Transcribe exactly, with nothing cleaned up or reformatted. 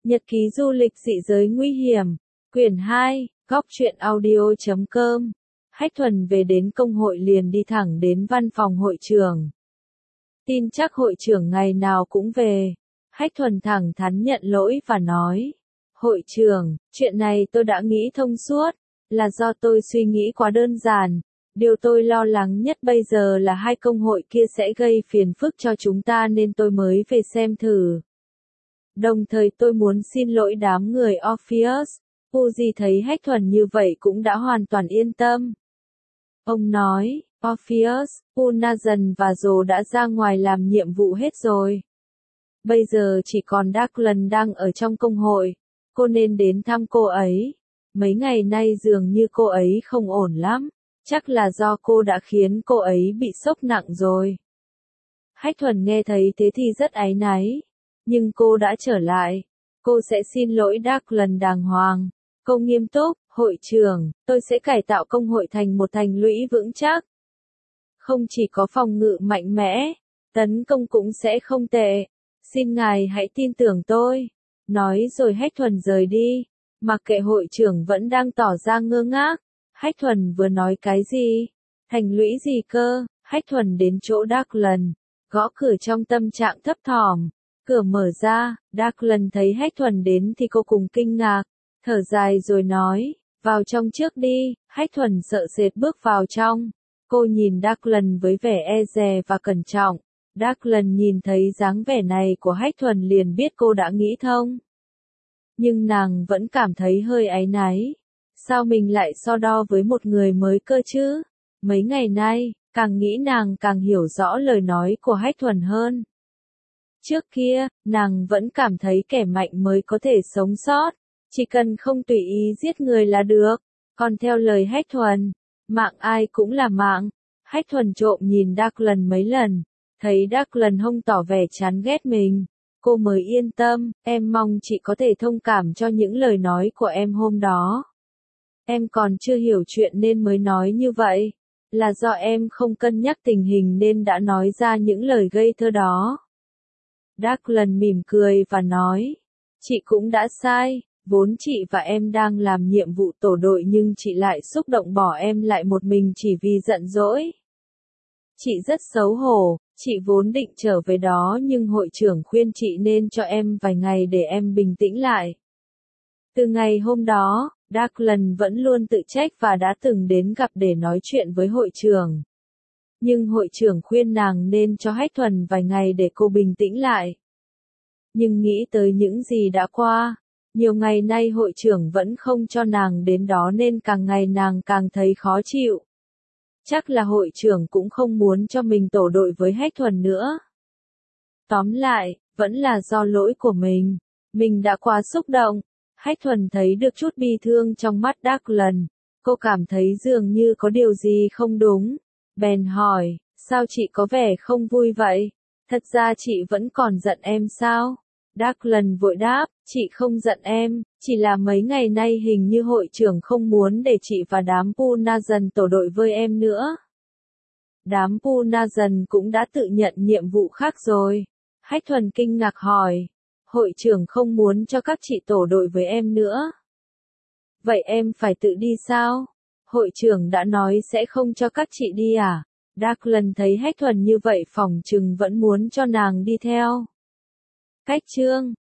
Nhật ký du lịch dị giới nguy hiểm, quyển hai, góc truyện audio chấm com. Hách Thuần về đến công hội liền đi thẳng đến văn phòng hội trưởng. Tin chắc hội trưởng ngày nào cũng về. Hách Thuần thẳng thắn nhận lỗi và nói, hội trưởng, chuyện này tôi đã nghĩ thông suốt, là do tôi suy nghĩ quá đơn giản. Điều tôi lo lắng nhất bây giờ là hai công hội kia sẽ gây phiền phức cho chúng ta nên tôi mới về xem thử. Đồng thời tôi muốn xin lỗi đám người Orpheus. Fuji thấy Hách Thuần như vậy cũng đã hoàn toàn yên tâm. Ông nói, Orpheus, Unazan và Dồ đã ra ngoài làm nhiệm vụ hết rồi. Bây giờ chỉ còn Declan đang ở trong công hội. Cô nên đến thăm cô ấy. Mấy ngày nay dường như cô ấy không ổn lắm. Chắc là do cô đã khiến cô ấy bị sốc nặng rồi. Hách Thuần nghe thấy thế thì rất áy náy. Nhưng cô đã trở lại. Cô sẽ xin lỗi Declan đàng hoàng. Cô nghiêm túc, hội trưởng, tôi sẽ cải tạo công hội thành một thành lũy vững chắc. Không chỉ có phòng ngự mạnh mẽ, tấn công cũng sẽ không tệ. Xin ngài hãy tin tưởng tôi. Nói rồi Hách Thuần rời đi. Mặc kệ hội trưởng vẫn đang tỏ ra ngơ ngác. Hách Thuần vừa nói cái gì? Thành lũy gì cơ? Hách Thuần đến chỗ Declan, gõ cửa trong tâm trạng thấp thỏm. Cửa mở ra, Declan thấy Hách Thuần đến thì cô cùng kinh ngạc, thở dài rồi nói, vào trong trước đi. Hách Thuần sợ sệt bước vào trong. Cô nhìn Declan với vẻ e dè và cẩn trọng. Declan nhìn thấy dáng vẻ này của Hách Thuần liền biết cô đã nghĩ thông. Nhưng nàng vẫn cảm thấy hơi áy náy. Sao mình lại so đo với một người mới cơ chứ? Mấy ngày nay, càng nghĩ nàng càng hiểu rõ lời nói của Hách Thuần hơn. Trước kia, nàng vẫn cảm thấy kẻ mạnh mới có thể sống sót. Chỉ cần không tùy ý giết người là được. Còn theo lời Hách Thuần, mạng ai cũng là mạng. Hách Thuần trộm nhìn Declan mấy lần. Thấy Declan không tỏ vẻ chán ghét mình. Cô mới yên tâm, em mong chị có thể thông cảm cho những lời nói của em hôm đó. Em còn chưa hiểu chuyện nên mới nói như vậy. Là do em không cân nhắc tình hình nên đã nói ra những lời gây thơ đó. Declan mỉm cười và nói, chị cũng đã sai, vốn chị và em đang làm nhiệm vụ tổ đội nhưng chị lại xúc động bỏ em lại một mình chỉ vì giận dỗi. Chị rất xấu hổ, chị vốn định trở về đó nhưng hội trưởng khuyên chị nên cho em vài ngày để em bình tĩnh lại. Từ ngày hôm đó, Declan vẫn luôn tự trách và đã từng đến gặp để nói chuyện với hội trưởng. Nhưng hội trưởng khuyên nàng nên cho Hách Thuần vài ngày để cô bình tĩnh lại. Nhưng nghĩ tới những gì đã qua, nhiều ngày nay hội trưởng vẫn không cho nàng đến đó nên càng ngày nàng càng thấy khó chịu. Chắc là hội trưởng cũng không muốn cho mình tổ đội với Hách Thuần nữa. Tóm lại, vẫn là do lỗi của mình. Mình đã quá xúc động. Hách Thuần thấy được chút bi thương trong mắt Declan. Cô cảm thấy dường như có điều gì không đúng. Bèn hỏi, sao chị có vẻ không vui vậy? Thật ra chị vẫn còn giận em sao? Declan vội đáp, chị không giận em, chỉ là mấy ngày nay hình như hội trưởng không muốn để chị và đám Unazan tổ đội với em nữa. Đám Unazan cũng đã tự nhận nhiệm vụ khác rồi. Hách Thuần kinh ngạc hỏi, hội trưởng không muốn cho các chị tổ đội với em nữa. Vậy em phải tự đi sao? Hội trưởng đã nói sẽ không cho các chị đi à? Declan thấy Hách Thuần như vậy phỏng chừng vẫn muốn cho nàng đi theo. Cách chương